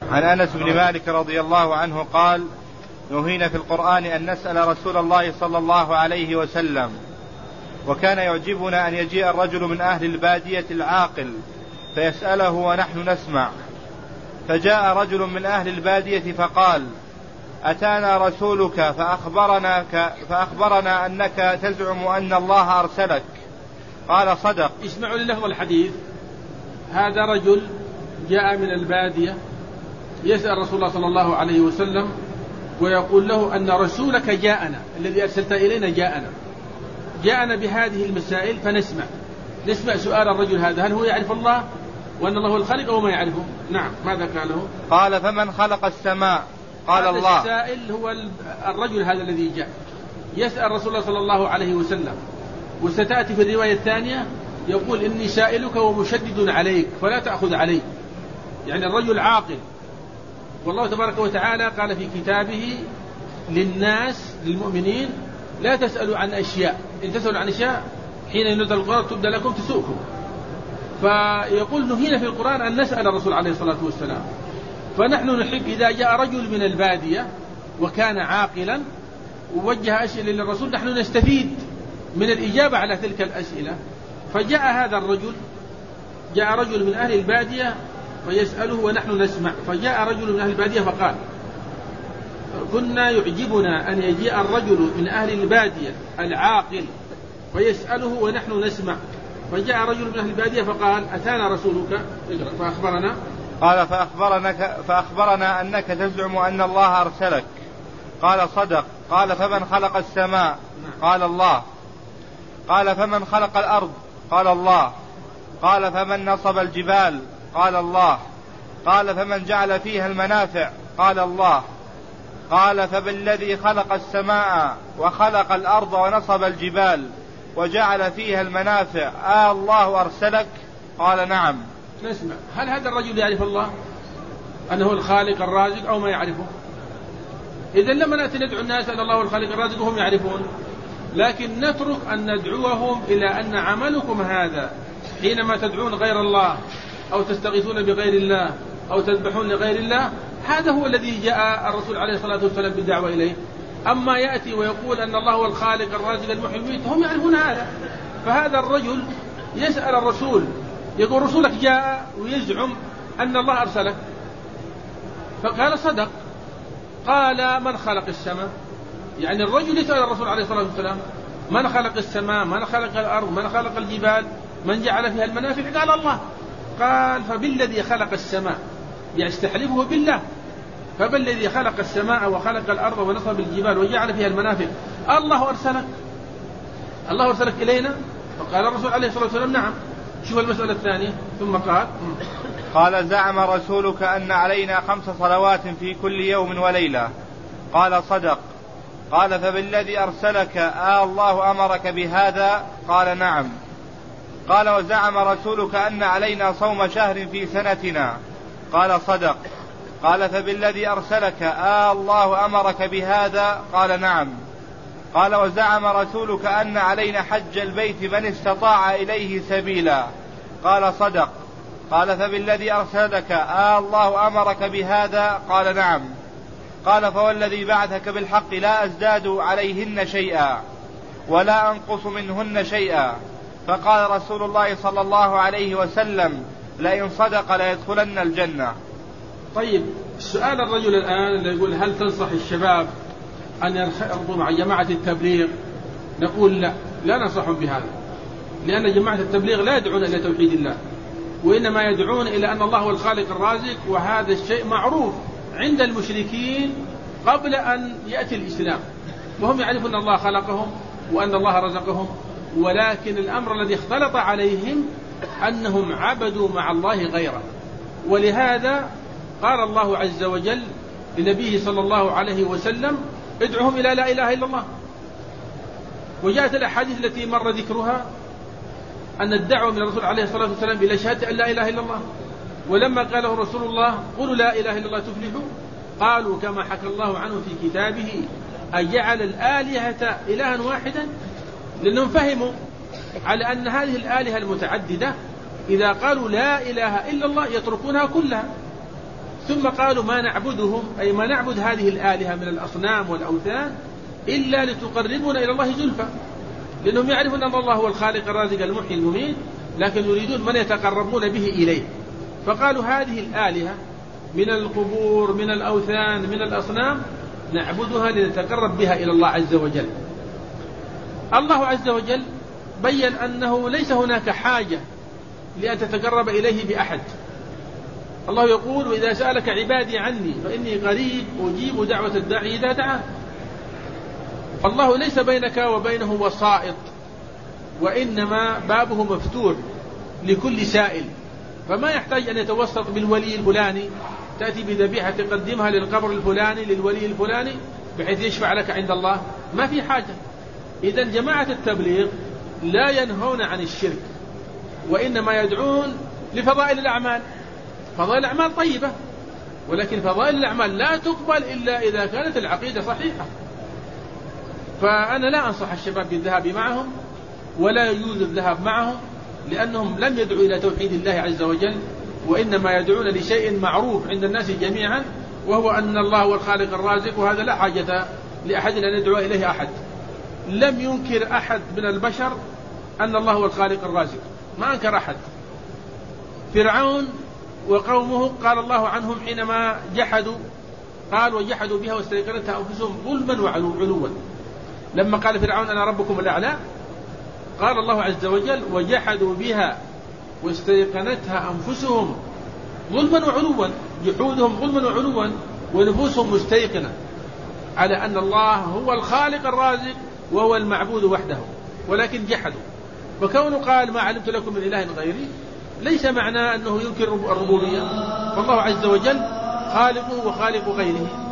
عن أنس بن مالك رضي الله عنه قال: نهينا في القرآن أن نسأل رسول الله صلى الله عليه وسلم، وكان يعجبنا أن يجيء الرجل من أهل البادية العاقل فيسأله ونحن نسمع. فجاء رجل من أهل البادية فقال: أتانا رسولك فأخبرنا أنك تزعم أن الله أرسلك. قال: صدق. اسمعوا للفظ الحديث. هذا رجل جاء من البادية يسأل رسول الله صلى الله عليه وسلم ويقول له أن رسولك جاءنا، الذي أرسلت إلينا جاءنا بهذه المسائل، نسمع سؤال الرجل هذا، هل هو يعرف الله وأن الله هو الخالق أو ما يعرفه؟ نعم. ماذا قاله؟ قال: فمن خلق السماء؟ قال: الله. السائل هو الرجل هذا الذي جاء يسأل رسول الله صلى الله عليه وسلم، وستأتي في الرواية الثانية يقول: إني سائلك ومشدد عليك فلا تأخذ علي. يعني الرجل عاقل، والله تبارك وتعالى قال في كتابه للناس للمؤمنين: لا تسألوا عن أشياء، إن تسألوا عن أشياء حين ينزل القرآن تبدأ لكم تسؤكم. فيقول: نهينا في القرآن أن نسأل الرسول عليه الصلاة والسلام. فنحن نحب إذا جاء رجل من البادية وكان عاقلا ووجه أسئلة للرسول، نحن نستفيد من الإجابة على تلك الأسئلة. فجاء هذا الرجل، جاء رجل من أهل البادية فيسأله ونحن نسمع. فجاء رجل من أهل البادية فقال: كنا يعجبنا أن يجيء الرجل من أهل البادية العاقل فيسأله ونحن نسمع. فجاء رجل من أهل البادية فقال: أتانا رسولك فأخبرنا. قال: فأخبرنا أنك تزعم أن الله أرسلك. قال: صدق. قال: فمن خلق السماء؟ قال: الله. قال: فمن خلق الأرض؟ قال: الله. قال: فمن نصب الجبال؟ قال: الله. قال: فمن جعل فيها المنافع؟ قال: الله. قال: فبالذي خلق السماء وخلق الأرض ونصب الجبال وجعل فيها المنافع الله أرسلك؟ قال: نعم. نسمع. هل هذا الرجل يعرف الله أنه الخالق الرازق أو ما يعرفه؟ إذن لما نأتي ندعو الناس أن الله هو الخالق الرازق وهم يعرفون، لكن نترك أن ندعوهم إلى أن عملكم هذا حينما تدعون غير الله أو تستغيثون بغير الله أو تذبحون لغير الله، هذا هو الذي جاء الرسول عليه الصلاة والسلام بالدعوة إليه. أما يأتي ويقول أن الله هو الخالق الرازق المحيي المميت، هم يعرفون هذا. فهذا الرجل يسأل الرسول، يقول: رسولك جاء ويزعم أن الله أرسلك. فقال: صدق. قال: من خلق السماء؟ يعني الرجل يسأل الرسول عليه الصلاة والسلام: من خلق السماء؟ من خلق الأرض؟ من خلق الجبال؟ من جعل فيها المنافع؟ قال: الله. قال: فبالذي خلق السماء، يستحلفه بالله، فبالذي خلق السماء وخلق الأرض ونصب الجبال وجعل فيها المنافع الله أرسلك؟ الله أرسلك إلينا؟ فقال الرسول عليه الصلاة والسلام: نعم. شوف المسألة الثانية. ثم قال: زعم رسولك أن علينا 5 صلوات في كل يوم وليلة. قال: صدق. قال: فبالذي أرسلك الله أمرك بهذا؟ قال: نعم. قال: وزعم رسولك أن علينا صوم شهر في سنتنا؟ قال: صدق. قال: فبالذي أرسلك الله أمرك بهذا؟ قال: نعم. قال: وزعم رسولك أن علينا حج البيت من استطاع إليه سبيلا؟ قال: صدق. قال: فبالذي أرسلك الله أمرك بهذا؟ قال: نعم. قال: فوالذي بعثك بالحق لا أزداد عليهن شيئا ولا أنقص منهن شيئا. فقال رسول الله صلى الله عليه وسلم: لئن صدق ليدخلن الجنة. طيب، سؤال الرجل الآن اللي يقول: هل تنصح الشباب أن ينخرطوا مع جماعة التبليغ؟ نقول: لا ننصحهم بهذا، لأن جماعة التبليغ لا يدعون إلى توحيد الله، وإنما يدعون إلى أن الله هو الخالق الرازق، وهذا الشيء معروف عند المشركين قبل أن يأتي الإسلام، وهم يعرفون أن الله خلقهم وأن الله رزقهم، ولكن الأمر الذي اختلط عليهم أنهم عبدوا مع الله غيره. ولهذا قال الله عز وجل لنبيه صلى الله عليه وسلم: ادعهم إلى لا إله إلا الله. وجاءت الأحاديث التي مر ذكرها أن الدعوة من الرسول عليه الصلاة والسلام إلى شهادة أن لا إله إلا الله. ولما قاله رسول الله: قولوا لا إله إلا الله تفلحوا، قالوا كما حكى الله عنه في كتابه: أجعل الآلهة إلها واحدا؟ لأنهم فهموا على أن هذه الآلهة المتعددة إذا قالوا لا إله إلا الله يتركونها كلها. ثم قالوا ما نعبدهم أي ما نعبد هذه الآلهة من الأصنام والأوثان إلا لتقربنا إلى الله زلفى، لأنهم يعرفون أن الله هو الخالق الرازق المحيي المميت، لكن يريدون من يتقربون به إليه. فقالوا هذه الآلهة من القبور من الأوثان من الأصنام نعبدها لنتقرب بها إلى الله عز وجل. الله عز وجل بيّن أنه ليس هناك حاجة لأن تتقرب إليه بأحد. الله يقول وإذا سألك عبادي عني فإني قريب أجيب دعوة الداعي إذا دعاه. الله ليس بينك وبينه وسائط، وإنما بابه مفتوح لكل سائل، فما يحتاج أن يتوسط بالولي الفلاني، تأتي بذبيحة تقدمها للقبر الفلاني للولي الفلاني بحيث يشفع لك عند الله، ما في حاجة. إذن جماعة التبليغ لا ينهون عن الشرك، وإنما يدعون لفضائل الأعمال. فضائل الأعمال طيبة، ولكن فضائل الأعمال لا تقبل إلا إذا كانت العقيدة صحيحة. فأنا لا أنصح الشباب بالذهاب معهم، ولا يجوز الذهاب معهم، لأنهم لم يدعوا إلى توحيد الله عز وجل، وإنما يدعون لشيء معروف عند الناس جميعا، وهو أن الله هو الخالق الرازق، وهذا لا حاجة لأحد أن يدعو إليه أحد. لم ينكر أحد من البشر أن الله هو الخالق الرازق، ما أنكر أحد. فرعون وقومه قال الله عنهم حينما جحدوا، قال وجحدوا بها واستيقنتها أنفسهم ظلما وعلوا. لما قال فرعون أنا ربكم الأعلى، قال الله عز وجل وجحدوا بها واستيقنتها أنفسهم ظلما وعلوا، جحودهم ظلما وعلوا ونفوسهم مستيقنة على أن الله هو الخالق الرازق وهو المعبود وحده، ولكن جحدوا. فكونه قال ما علمت لكم من إله غيري ليس معناه أنه ينكر الربوبية، فالله عز وجل خالقه وخالق غيره.